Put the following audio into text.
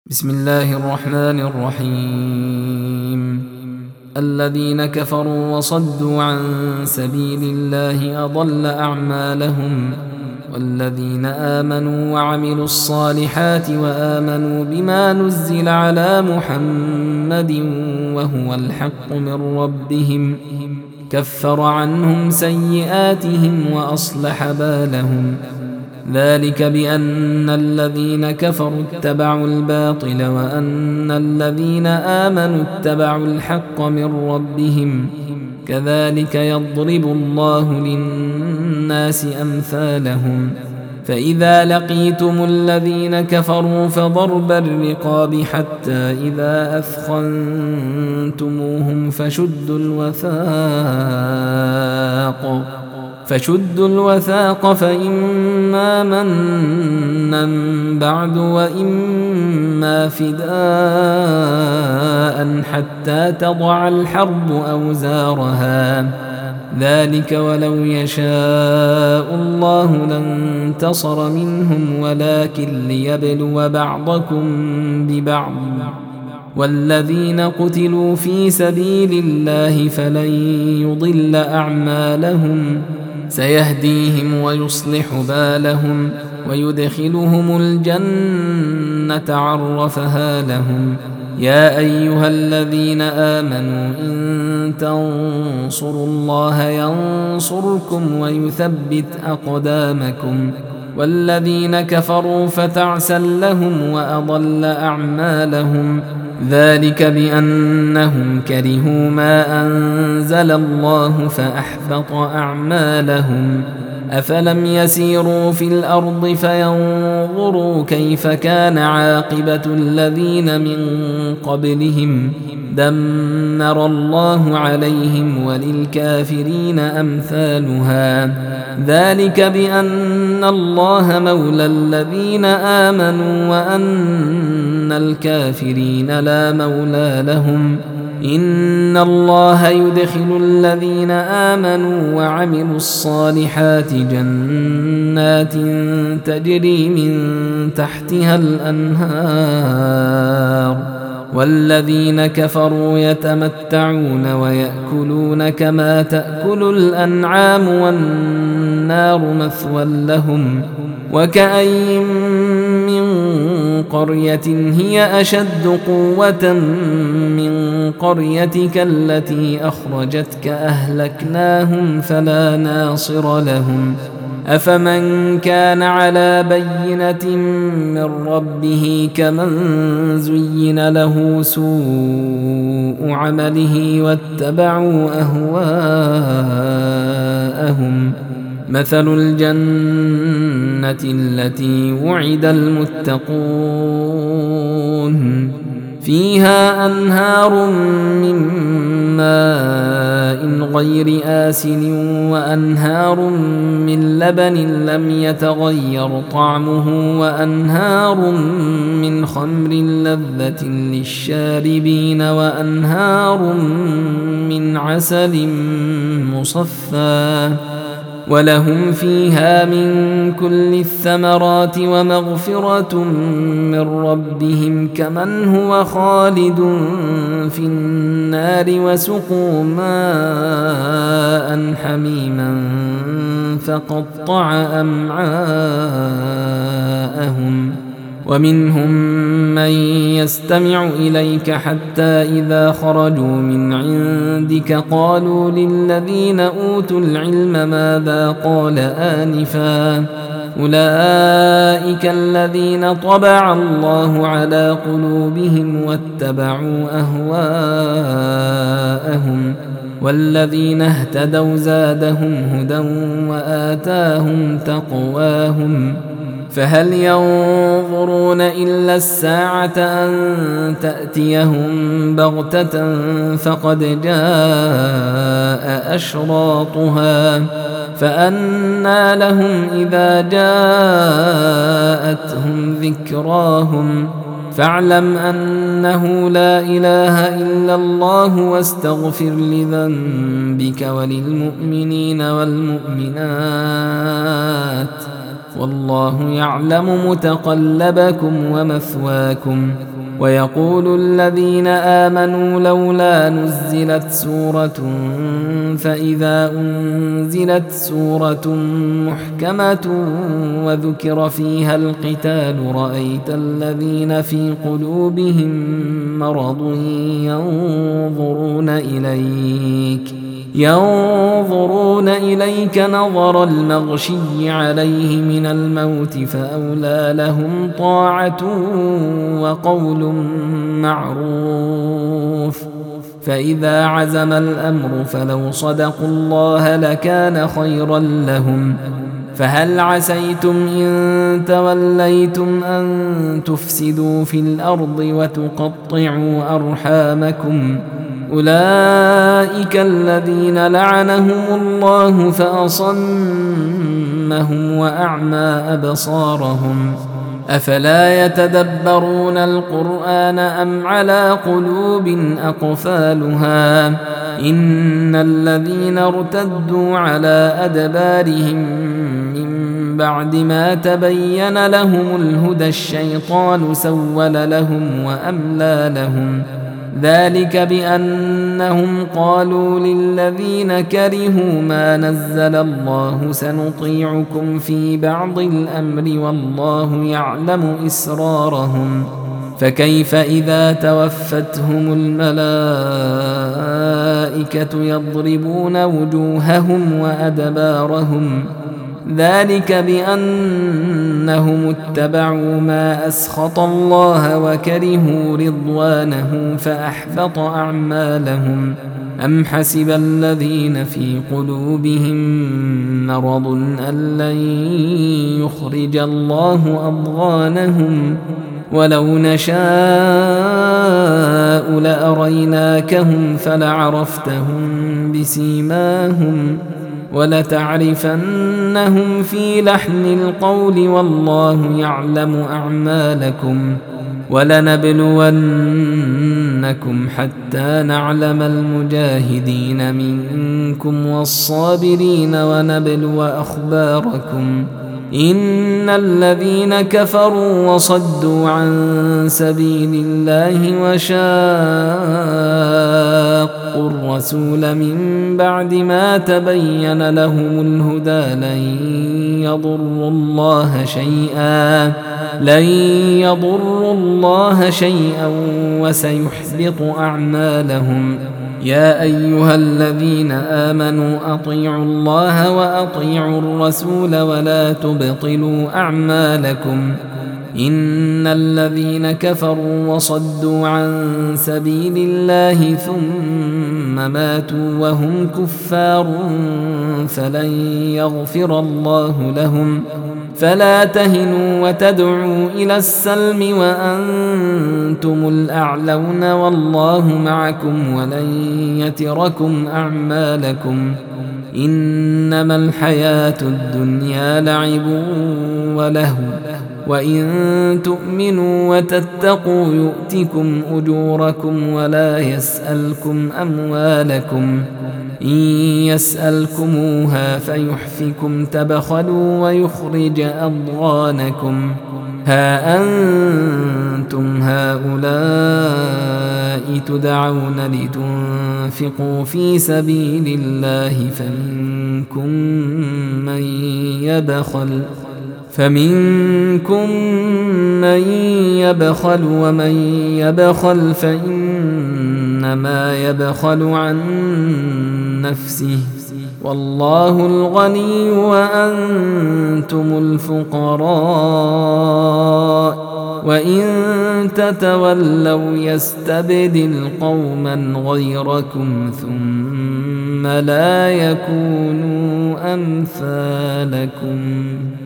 بسم الله الرحمن الرحيم. الذين كفروا وصدوا عن سبيل الله أضل أعمالهم، والذين آمنوا وعملوا الصالحات وآمنوا بما نزل على محمد وهو الحق من ربهم كفر عنهم سيئاتهم وأصلح بالهم. ذلك بأن الذين كفروا اتبعوا الباطل وأن الذين آمنوا اتبعوا الحق من ربهم، كذلك يضرب الله للناس أمثالهم. فإذا لقيتم الذين كفروا فضرب الرقاب حتى إذا أثخنتموهم فشدوا الوثاق فإما منا بعد وإما فداء حتى تضع الحرب أوزارها. ذلك ولو يشاء الله لانتصر منهم ولكن ليبلو بعضكم ببعض. والذين قتلوا في سبيل الله فلن يضل أعمالهم، سيهديهم ويصلح بالهم ويدخلهم الجنة عرفها لهم. يا أيها الذين آمنوا إن تنصروا الله ينصركم ويثبت أقدامكم. والذين كفروا فتعسا لهم وأضل أعمالهم. ذلك بأنهم كرهوا ما أنزل الله فأحبط أعمالهم. أفلم يسيروا في الأرض فينظروا كيف كان عاقبة الذين من قبلهم، دمر الله عليهم وللكافرين أمثالها. ذلك بأن الله مولى الذين آمنوا وأن الكافرين لا مولى لهم. إن الله يدخل الذين آمنوا وعملوا الصالحات جنات تجري من تحتها الأنهار، والذين كفروا يتمتعون ويأكلون كما تأكل الأنعام والنار مثوى لهم. وكأين من قرية هي أشد قوة من قريتك التي أخرجتك أهلكناهم فلا ناصر لهم. أفمن كان على بينة من ربه كمن زين له سوء عمله واتبعوا أهواءهم. مثل الجنة التي وعد المتقون فيها أنهار من ماء غير آسن وأنهار من لبن لم يتغير طعمه وأنهار من خمر لذة للشاربين وأنهار من عسل مصفى ولهم فيها من كل الثمرات ومغفرة من ربهم كمن هو خالد في النار وسقوا ماء حميما فقطع أمعاءهم. ومنهم من يستمع إليك حتى إذا خرجوا من عندك قالوا للذين أوتوا العلم ماذا قال آنفا. أولئك الذين طبع الله على قلوبهم واتبعوا أهواءهم. والذين اهتدوا زادهم هدى وآتاهم تقواهم. فهل ينظرون إلا الساعة أن تأتيهم بغتة فقد جاء أشراطها فأنى لهم إذا جاءتهم ذكراهم. فاعلم أنه لا إله إلا الله واستغفر لذنبك وللمؤمنين والمؤمنات والله يعلم متقلبكم ومثواكم. ويقول الذين آمنوا لولا نزلت سورة فإذا أنزلت سورة محكمة وذكر فيها القتال رأيت الذين في قلوبهم مرض ينظرون إليك نظر المغشي عليه من الموت فأولى لهم طاعة وقول معروف. فإذا عزم الأمر فلو صدقوا الله لكان خيرا لهم. فهل عسيتم إن توليتم أن تفسدوا في الأرض وتقطعوا أرحامكم؟ أولئك الذين لعنهم الله فأصمهم وأعمى أبصارهم. أفلا يتدبرون القرآن أم على قلوب أقفالها؟ إن الذين ارتدوا على أدبارهم من بعد ما تبين لهم الهدى الشيطان سول لهم وأملى لهم. ذلك بأنهم قالوا للذين كرهوا ما نزل الله سنطيعكم في بعض الأمر والله يعلم إسرارهم. فكيف إذا توفتهم الملائكة يضربون وجوههم وأدبارهم؟ ذلك بأنهم اتبعوا ما أسخط الله وكرهوا رضوانه فأحبط أعمالهم. أم حسب الذين في قلوبهم مرض أن لن يخرج الله أضغانهم؟ ولو نشاء لأريناكهم فلعرفتهم بسيماهم ولتعرفنهم في لحن القول والله يعلم أعمالكم. ولنبلونكم حتى نعلم المجاهدين منكم والصابرين ونبلو أخباركم. إن الذين كفروا وصدوا عن سبيل الله وشاقوا الرسول من بعد ما تبين لهم الهدى لن يضروا الله شيئا وسيحبط أعمالهم. يا أيها الذين آمنوا أطيعوا الله وأطيعوا الرسول ولا تبطلوا أعمالكم. إن الذين كفروا وصدوا عن سبيل الله ثم ماتوا وهم كفار فلن يغفر الله لهم. فلا تهنوا وتدعوا إلى السلم وأنتم الأعلون والله معكم ولن يتركم أعمالكم. إنما الحياة الدنيا لعب ولهو وإن تؤمنوا وتتقوا يؤتكم أجوركم ولا يسألكم أموالكم. إن يسألكموها فيحفكم تبخلوا ويخرج أضغانكم. ها أنتم هؤلاء تدعون لتنفقوا في سبيل الله فمنكم من يبخل ومن يبخل فإنما يبخل عن نفسه والله الغني وأنتم الفقراء. وإن تتولوا يستبدل قوما غيركم ثم لا يكونوا أمثالكم.